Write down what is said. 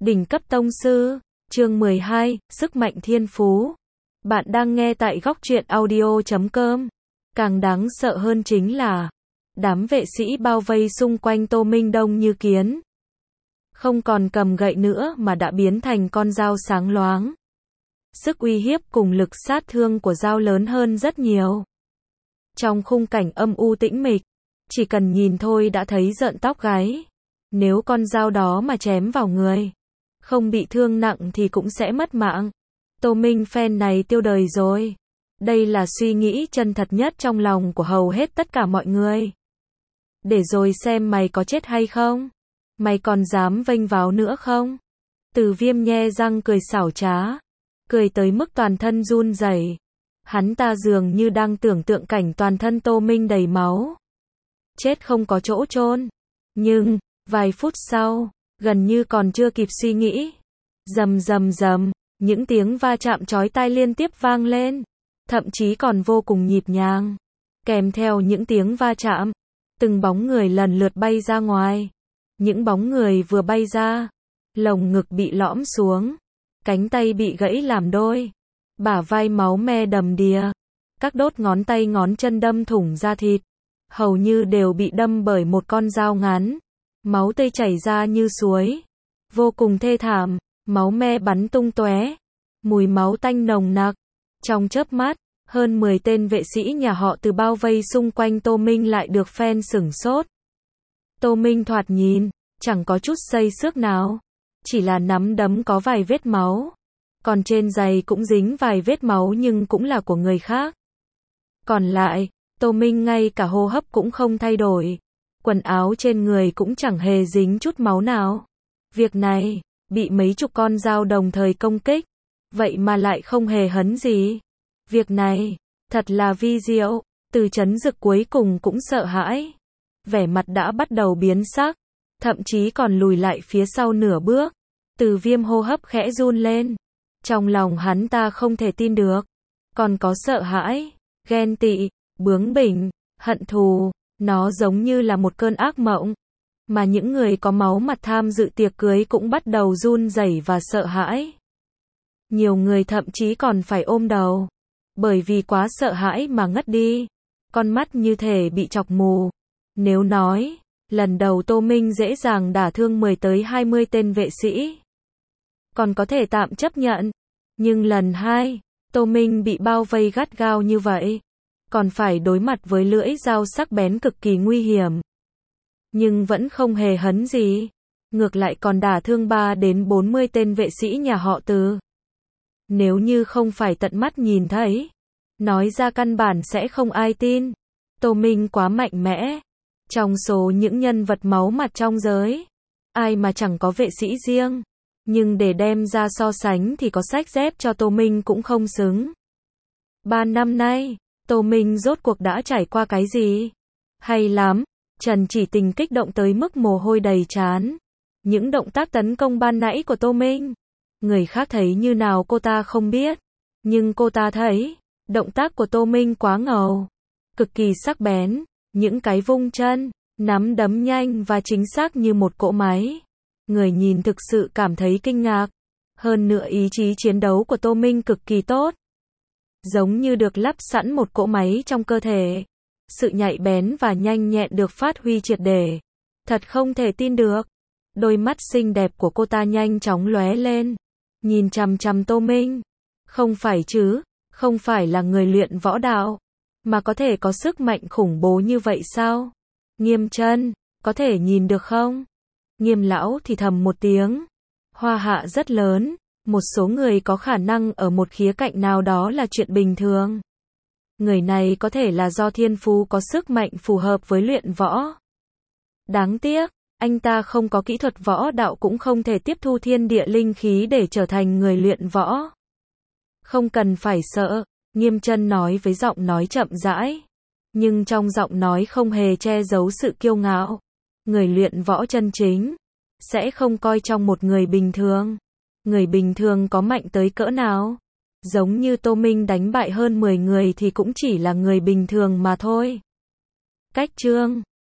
Đỉnh cấp tông sư, chương 12, sức mạnh thiên phú. Bạn đang nghe tại góc truyện audio.com. Càng đáng sợ hơn chính là, đám vệ sĩ bao vây xung quanh Tô Minh đông như kiến. Không còn cầm gậy nữa mà đã biến thành con dao sáng loáng. Sức uy hiếp cùng lực sát thương của dao lớn hơn rất nhiều. Trong khung cảnh âm u tĩnh mịch, chỉ cần nhìn thôi đã thấy rợn tóc gáy. Nếu con dao đó mà chém vào người, không bị thương nặng thì cũng sẽ mất mạng. Tô Minh fan này tiêu đời rồi. Đây là suy nghĩ chân thật nhất trong lòng của hầu hết tất cả mọi người. Để rồi xem mày có chết hay không? Mày còn dám vênh váo nữa không? Từ Viêm nhe răng cười xảo trá. Cười tới mức toàn thân run rẩy. Hắn ta dường như đang tưởng tượng cảnh toàn thân Tô Minh đầy máu. Chết không có chỗ chôn. Nhưng, vài phút sau, gần như còn chưa kịp suy nghĩ. Rầm rầm rầm, những tiếng va chạm chói tai liên tiếp vang lên. Thậm chí còn vô cùng nhịp nhàng. Kèm theo những tiếng va chạm, từng bóng người lần lượt bay ra ngoài. Những bóng người vừa bay ra, lồng ngực bị lõm xuống, cánh tay bị gãy làm đôi, bả vai máu me đầm đìa, các đốt ngón tay ngón chân đâm thủng da thịt, hầu như đều bị đâm bởi một con dao ngắn. Máu tươi chảy ra như suối, vô cùng thê thảm, máu me bắn tung tóe, mùi máu tanh nồng nặc. Trong chớp mắt, hơn 10 tên vệ sĩ nhà họ Từ bao vây xung quanh Tô Minh lại được phen sửng sốt. Tô Minh thoạt nhìn, chẳng có chút xây xước nào, chỉ là nắm đấm có vài vết máu, còn trên giày cũng dính vài vết máu nhưng cũng là của người khác. Còn lại, Tô Minh ngay cả hô hấp cũng không thay đổi, quần áo trên người cũng chẳng hề dính chút máu nào. Việc này, bị mấy chục con dao đồng thời công kích, vậy mà lại không hề hấn gì. Việc này, thật là vi diệu. Từ Chấn Dực cuối cùng cũng sợ hãi. Vẻ mặt đã bắt đầu biến sắc, thậm chí còn lùi lại phía sau nửa bước. Từ Viêm hô hấp khẽ run lên. Trong lòng hắn ta không thể tin được. Còn có sợ hãi, ghen tị, bướng bỉnh, hận thù. Nó giống như là một cơn ác mộng. Mà những người có máu mặt tham dự tiệc cưới cũng bắt đầu run rẩy và sợ hãi. Nhiều người thậm chí còn phải ôm đầu. Bởi vì quá sợ hãi mà ngất đi. Con mắt như thể bị chọc mù. Nếu nói, lần đầu Tô Minh dễ dàng đả thương 10 tới 20 tên vệ sĩ, còn có thể tạm chấp nhận. Nhưng lần hai, Tô Minh bị bao vây gắt gao như vậy. Còn phải đối mặt với lưỡi dao sắc bén cực kỳ nguy hiểm. Nhưng vẫn không hề hấn gì. Ngược lại còn đả thương 3 đến 40 tên vệ sĩ nhà họ Từ. Nếu như không phải tận mắt nhìn thấy, nói ra căn bản sẽ không ai tin. Tô Minh quá mạnh mẽ. Trong số những nhân vật máu mặt trong giới, ai mà chẳng có vệ sĩ riêng. Nhưng để đem ra so sánh thì có sách dép cho Tô Minh cũng không xứng. 3 năm nay, Tô Minh rốt cuộc đã trải qua cái gì? Hay lắm, Trần Chỉ Tình kích động tới mức mồ hôi đầy trán. Những động tác tấn công ban nãy của Tô Minh, người khác thấy như nào cô ta không biết. Nhưng cô ta thấy, động tác của Tô Minh quá ngầu, cực kỳ sắc bén. Những cái vung chân, nắm đấm nhanh và chính xác như một cỗ máy. Người nhìn thực sự cảm thấy kinh ngạc. Hơn nữa ý chí chiến đấu của Tô Minh cực kỳ tốt. Giống như được lắp sẵn một cỗ máy trong cơ thể. Sự nhạy bén và nhanh nhẹn được phát huy triệt để. Thật không thể tin được. Đôi mắt xinh đẹp của cô ta nhanh chóng lóe lên. Nhìn chằm chằm Tô Minh. Không phải chứ, không phải là người luyện võ đạo, mà có thể có sức mạnh khủng bố như vậy sao? Nghiêm Chân, có thể nhìn được không? Nghiêm lão thì thầm một tiếng. Hoa hạ rất lớn, một số người có khả năng ở một khía cạnh nào đó là chuyện bình thường. Người này có thể là do thiên phú có sức mạnh phù hợp với luyện võ. Đáng tiếc, anh ta không có kỹ thuật võ đạo cũng không thể tiếp thu thiên địa linh khí để trở thành người luyện võ. Không cần phải sợ, Nghiêm Chân nói với giọng nói chậm rãi. Nhưng trong giọng nói không hề che giấu sự kiêu ngạo. Người luyện võ chân chính sẽ không coi trọng một người bình thường. Người bình thường có mạnh tới cỡ nào? Giống như Tô Minh đánh bại hơn 10 người thì cũng chỉ là người bình thường mà thôi. Cách chương